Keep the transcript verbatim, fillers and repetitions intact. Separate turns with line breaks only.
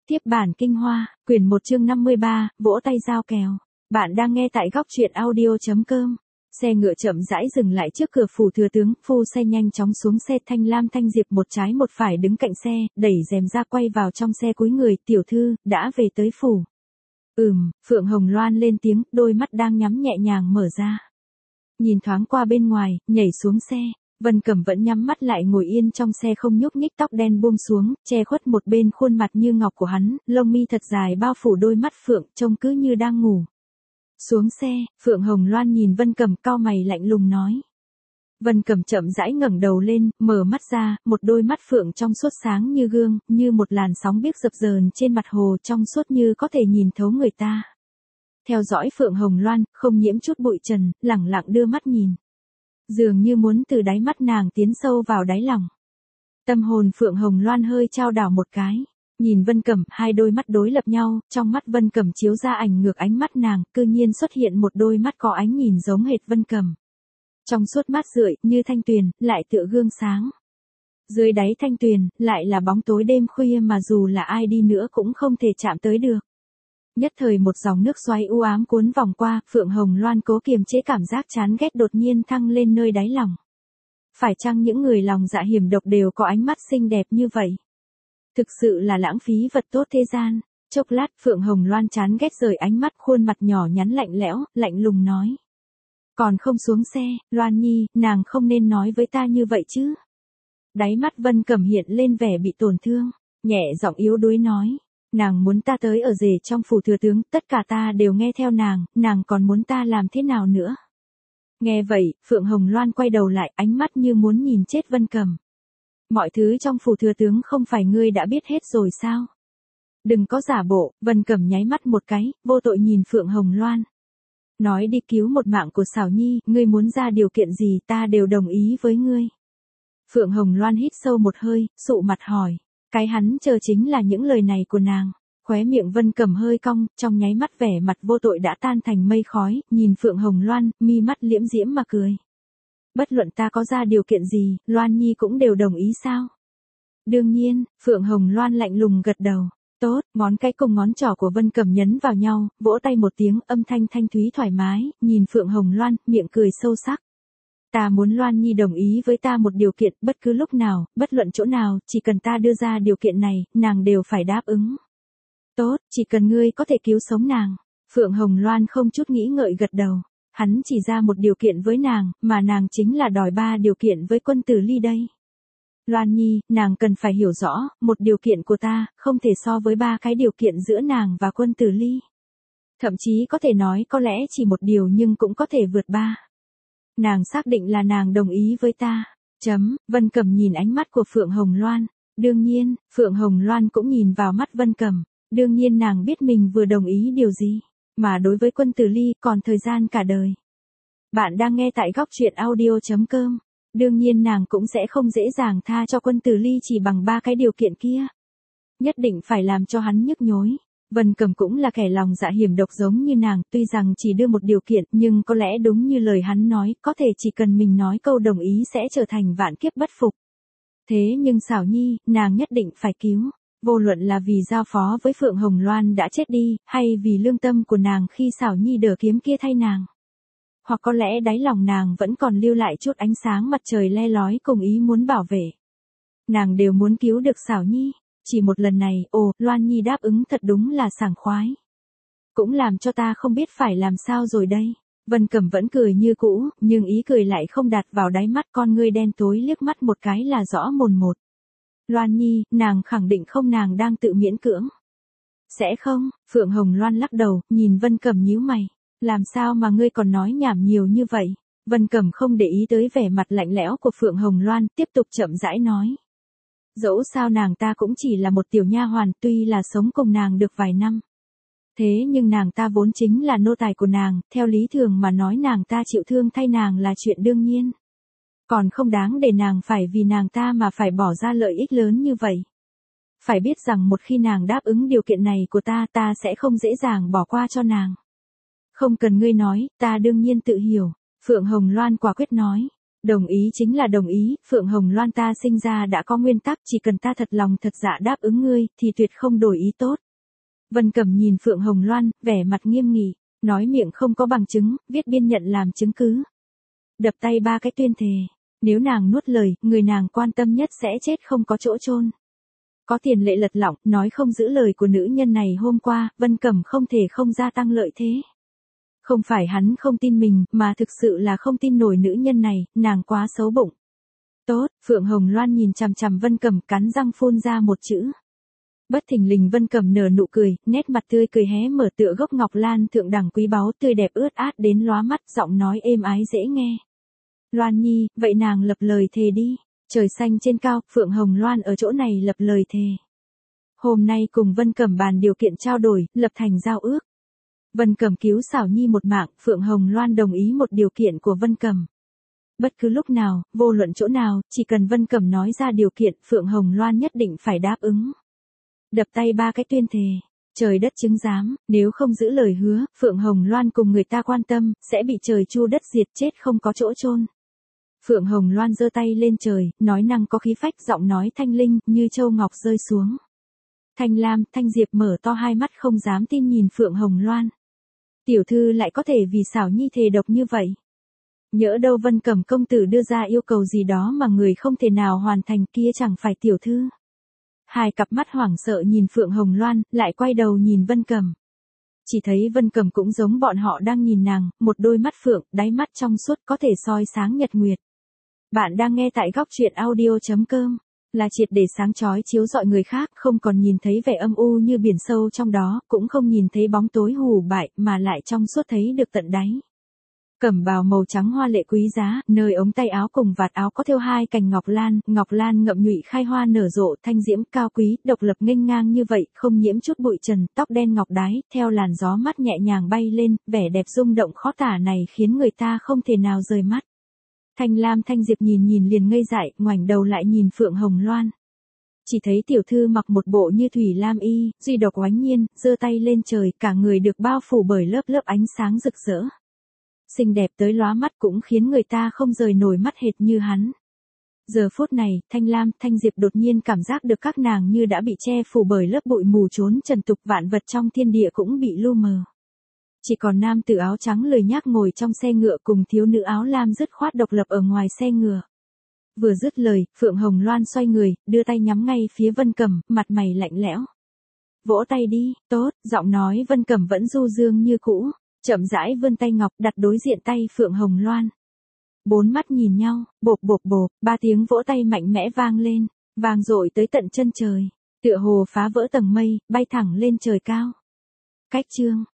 Tiếp bản kinh hoa, quyển một chương năm mươi ba, vỗ tay giao kèo. Bạn đang nghe tại góc truyện audio chấm com. Xe ngựa chậm rãi dừng lại trước cửa phủ thừa tướng, phu xe nhanh chóng xuống xe. Thanh Lam Thanh Diệp một trái một phải đứng cạnh xe, đẩy rèm ra quay vào trong xe cúi người, tiểu thư, đã về tới phủ. Ừm, Phượng Hồng Loan lên tiếng, đôi mắt đang nhắm nhẹ nhàng mở ra. Nhìn thoáng qua bên ngoài, nhảy xuống xe. Vân Cẩm vẫn nhắm mắt lại ngồi yên trong xe không nhúc nhích, tóc đen buông xuống, che khuất một bên khuôn mặt như ngọc của hắn, lông mi thật dài bao phủ đôi mắt phượng, trông cứ như đang ngủ. Xuống xe, Phượng Hồng Loan nhìn Vân Cẩm cau mày lạnh lùng nói. Vân Cẩm chậm rãi ngẩng đầu lên, mở mắt ra, một đôi mắt phượng trong suốt sáng như gương, như một làn sóng biếc dập dờn trên mặt hồ, trong suốt như có thể nhìn thấu người ta. Theo dõi Phượng Hồng Loan, không nhiễm chút bụi trần, lẳng lặng đưa mắt nhìn. Dường như muốn từ đáy mắt nàng tiến sâu vào đáy lòng. Tâm hồn Phượng Hồng Loan hơi trao đảo một cái. Nhìn Vân Cẩm, hai đôi mắt đối lập nhau, trong mắt Vân Cẩm chiếu ra ảnh ngược ánh mắt nàng, cư nhiên xuất hiện một đôi mắt có ánh nhìn giống hệt Vân Cẩm. Trong suốt mát rượi, như thanh tuyền, lại tựa gương sáng. Dưới đáy thanh tuyền, lại là bóng tối đêm khuya mà dù là ai đi nữa cũng không thể chạm tới được. Nhất thời một dòng nước xoáy u ám cuốn vòng qua, Phượng Hồng Loan cố kiềm chế cảm giác chán ghét đột nhiên thăng lên nơi đáy lòng. Phải chăng những người lòng dạ hiểm độc đều có ánh mắt xinh đẹp như vậy? Thực sự là lãng phí vật tốt thế gian. Chốc lát Phượng Hồng Loan chán ghét rời ánh mắt, khuôn mặt nhỏ nhắn lạnh lẽo, lạnh lùng nói. Còn không xuống xe, Loan Nhi, nàng không nên nói với ta như vậy chứ. Đáy mắt Vân Cẩm hiện lên vẻ bị tổn thương, nhẹ giọng yếu đuối nói. Nàng muốn ta tới ở rể trong phủ thừa tướng, tất cả ta đều nghe theo nàng, nàng còn muốn ta làm thế nào nữa? Nghe vậy, Phượng Hồng Loan quay đầu lại, ánh mắt như muốn nhìn chết Vân Cẩm. Mọi thứ trong phủ thừa tướng không phải ngươi đã biết hết rồi sao? Đừng có giả bộ, Vân Cẩm nháy mắt một cái, vô tội nhìn Phượng Hồng Loan. Nói đi cứu một mạng của Sảo Nhi, ngươi muốn ra điều kiện gì ta đều đồng ý với ngươi. Phượng Hồng Loan hít sâu một hơi, sụ mặt hỏi. Cái hắn chờ chính là những lời này của nàng. Khóe miệng Vân Cẩm hơi cong, trong nháy mắt vẻ mặt vô tội đã tan thành mây khói, nhìn Phượng Hồng Loan, mi mắt liễm diễm mà cười. Bất luận ta có ra điều kiện gì, Loan Nhi cũng đều đồng ý sao? Đương nhiên, Phượng Hồng Loan lạnh lùng gật đầu. Tốt, ngón cái cùng ngón trỏ của Vân Cẩm nhấn vào nhau, vỗ tay một tiếng, âm thanh thanh thúy thoải mái, nhìn Phượng Hồng Loan, miệng cười sâu sắc. Ta muốn Loan Nhi đồng ý với ta một điều kiện, bất cứ lúc nào, bất luận chỗ nào, chỉ cần ta đưa ra điều kiện này, nàng đều phải đáp ứng. Tốt, chỉ cần ngươi có thể cứu sống nàng. Phượng Hồng Loan không chút nghĩ ngợi gật đầu. Hắn chỉ ra một điều kiện với nàng, mà nàng chính là đòi ba điều kiện với quân tử Ly đây. Loan Nhi, nàng cần phải hiểu rõ, một điều kiện của ta, không thể so với ba cái điều kiện giữa nàng và quân tử Ly. Thậm chí có thể nói có lẽ chỉ một điều nhưng cũng có thể vượt ba. Nàng xác định là nàng đồng ý với ta. Chấm, Vân Cẩm nhìn ánh mắt của Phượng Hồng Loan. Đương nhiên, Phượng Hồng Loan cũng nhìn vào mắt Vân Cẩm. Đương nhiên nàng biết mình vừa đồng ý điều gì. Mà đối với quân tử Ly còn thời gian cả đời. Bạn đang nghe tại góc truyện audio chấm com. Đương nhiên nàng cũng sẽ không dễ dàng tha cho quân tử Ly chỉ bằng ba cái điều kiện kia. Nhất định phải làm cho hắn nhức nhối. Vân Cẩm cũng là kẻ lòng dạ hiểm độc giống như nàng, tuy rằng chỉ đưa một điều kiện, nhưng có lẽ đúng như lời hắn nói, có thể chỉ cần mình nói câu đồng ý sẽ trở thành vạn kiếp bất phục. Thế nhưng Sảo Nhi, nàng nhất định phải cứu. Vô luận là vì giao phó với Phượng Hồng Loan đã chết đi, hay vì lương tâm của nàng khi Sảo Nhi đỡ kiếm kia thay nàng. Hoặc có lẽ đáy lòng nàng vẫn còn lưu lại chút ánh sáng mặt trời le lói cùng ý muốn bảo vệ. Nàng đều muốn cứu được Sảo Nhi. Chỉ một lần này, ồ, Loan Nhi đáp ứng thật đúng là sảng khoái. Cũng làm cho ta không biết phải làm sao rồi đây. Vân Cẩm vẫn cười như cũ, nhưng ý cười lại không đặt vào đáy mắt, con ngươi đen tối liếc mắt một cái là rõ mồn một. Loan Nhi, nàng khẳng định không, nàng đang tự miễn cưỡng. Sẽ không, Phượng Hồng Loan lắc đầu, nhìn Vân Cẩm nhíu mày. Làm sao mà ngươi còn nói nhảm nhiều như vậy? Vân Cẩm không để ý tới vẻ mặt lạnh lẽo của Phượng Hồng Loan, tiếp tục chậm rãi nói. Dẫu sao nàng ta cũng chỉ là một tiểu nha hoàn, tuy là sống cùng nàng được vài năm. Thế nhưng nàng ta vốn chính là nô tài của nàng, theo lý thường mà nói nàng ta chịu thương thay nàng là chuyện đương nhiên. Còn không đáng để nàng phải vì nàng ta mà phải bỏ ra lợi ích lớn như vậy. Phải biết rằng một khi nàng đáp ứng điều kiện này của ta, ta sẽ không dễ dàng bỏ qua cho nàng. Không cần ngươi nói, ta đương nhiên tự hiểu. Phượng Hồng Loan quả quyết nói. Đồng ý chính là đồng ý, Phượng Hồng Loan ta sinh ra đã có nguyên tắc, chỉ cần ta thật lòng thật dạ đáp ứng ngươi, thì tuyệt không đổi ý tốt. Vân Cẩm nhìn Phượng Hồng Loan, vẻ mặt nghiêm nghị, nói miệng không có bằng chứng, viết biên nhận làm chứng cứ. Đập tay ba cái tuyên thề, nếu nàng nuốt lời, người nàng quan tâm nhất sẽ chết không có chỗ chôn. Có Tiền Lệ lật lọng, nói không giữ lời của nữ nhân này hôm qua, Vân Cẩm không thể không gia tăng lợi thế. Không phải hắn không tin mình, mà thực sự là không tin nổi nữ nhân này, nàng quá xấu bụng. Tốt, Phượng Hồng Loan nhìn chằm chằm Vân Cẩm cắn răng phun ra một chữ. Bất thình lình Vân Cẩm nở nụ cười, nét mặt tươi cười hé mở tựa gốc ngọc lan thượng đẳng quý báu tươi đẹp ướt át đến lóa mắt, giọng nói êm ái dễ nghe. Loan Nhi, vậy nàng lập lời thề đi. Trời xanh trên cao, Phượng Hồng Loan ở chỗ này lập lời thề. Hôm nay cùng Vân Cẩm bàn điều kiện trao đổi, lập thành giao ước. Vân Cẩm cứu Xảo Nhi một mạng, Phượng Hồng Loan đồng ý một điều kiện của Vân Cẩm. Bất cứ lúc nào, vô luận chỗ nào, chỉ cần Vân Cẩm nói ra điều kiện, Phượng Hồng Loan nhất định phải đáp ứng. Đập tay ba cái tuyên thề, trời đất chứng giám, nếu không giữ lời hứa, Phượng Hồng Loan cùng người ta quan tâm, sẽ bị trời chu đất diệt chết không có chỗ chôn. Phượng Hồng Loan giơ tay lên trời, nói năng có khí phách, giọng nói thanh linh, như châu ngọc rơi xuống. Thanh Lam, Thanh Diệp mở to hai mắt không dám tin nhìn Phượng Hồng Loan. Tiểu thư lại có thể vì Xảo Nhi thề độc như vậy. Nhỡ đâu Vân Cẩm công tử đưa ra yêu cầu gì đó mà người không thể nào hoàn thành, kia chẳng phải tiểu thư. Hai cặp mắt hoảng sợ nhìn Phượng Hồng Loan, lại quay đầu nhìn Vân Cẩm. Chỉ thấy Vân Cẩm cũng giống bọn họ đang nhìn nàng, một đôi mắt phượng, đáy mắt trong suốt có thể soi sáng nhật nguyệt. Bạn đang nghe tại góc truyện audio chấm com, là triệt để sáng chói chiếu rọi người khác, không còn nhìn thấy vẻ âm u như biển sâu trong đó, cũng không nhìn thấy bóng tối hù bại, mà lại trong suốt thấy được tận đáy. Cẩm bào màu trắng hoa lệ quý giá, nơi ống tay áo cùng vạt áo có thêu hai cành ngọc lan, ngọc lan ngậm nhụy khai hoa nở rộ, thanh diễm, cao quý, độc lập nghênh ngang như vậy, không nhiễm chút bụi trần, tóc đen ngọc đái, theo làn gió mát nhẹ nhàng bay lên, vẻ đẹp rung động khó tả này khiến người ta không thể nào rời mắt. Thanh Lam Thanh Diệp nhìn nhìn liền ngây dại, ngoảnh đầu lại nhìn Phượng Hồng Loan. Chỉ thấy tiểu thư mặc một bộ như thủy lam y, duy độc oánh nhiên, giơ tay lên trời, cả người được bao phủ bởi lớp lớp ánh sáng rực rỡ. Xinh đẹp tới lóa mắt cũng khiến người ta không rời nổi mắt hệt như hắn. Giờ phút này, Thanh Lam, Thanh Diệp đột nhiên cảm giác được các nàng như đã bị che phủ bởi lớp bụi mù trốn trần tục, vạn vật trong thiên địa cũng bị lu mờ. Chỉ còn nam tử áo trắng lười nhác ngồi trong xe ngựa cùng thiếu nữ áo lam dứt khoát độc lập ở ngoài xe ngựa. Vừa dứt lời, Phượng Hồng Loan xoay người, đưa tay nhắm ngay phía Vân Cẩm, mặt mày lạnh lẽo. Vỗ tay đi, tốt, giọng nói Vân Cẩm vẫn du dương như cũ, chậm rãi vươn tay ngọc đặt đối diện tay Phượng Hồng Loan. Bốn mắt nhìn nhau, bộp bộp bộp, ba tiếng vỗ tay mạnh mẽ vang lên, vang dội tới tận chân trời, tựa hồ phá vỡ tầng mây, bay thẳng lên trời cao. Cách chương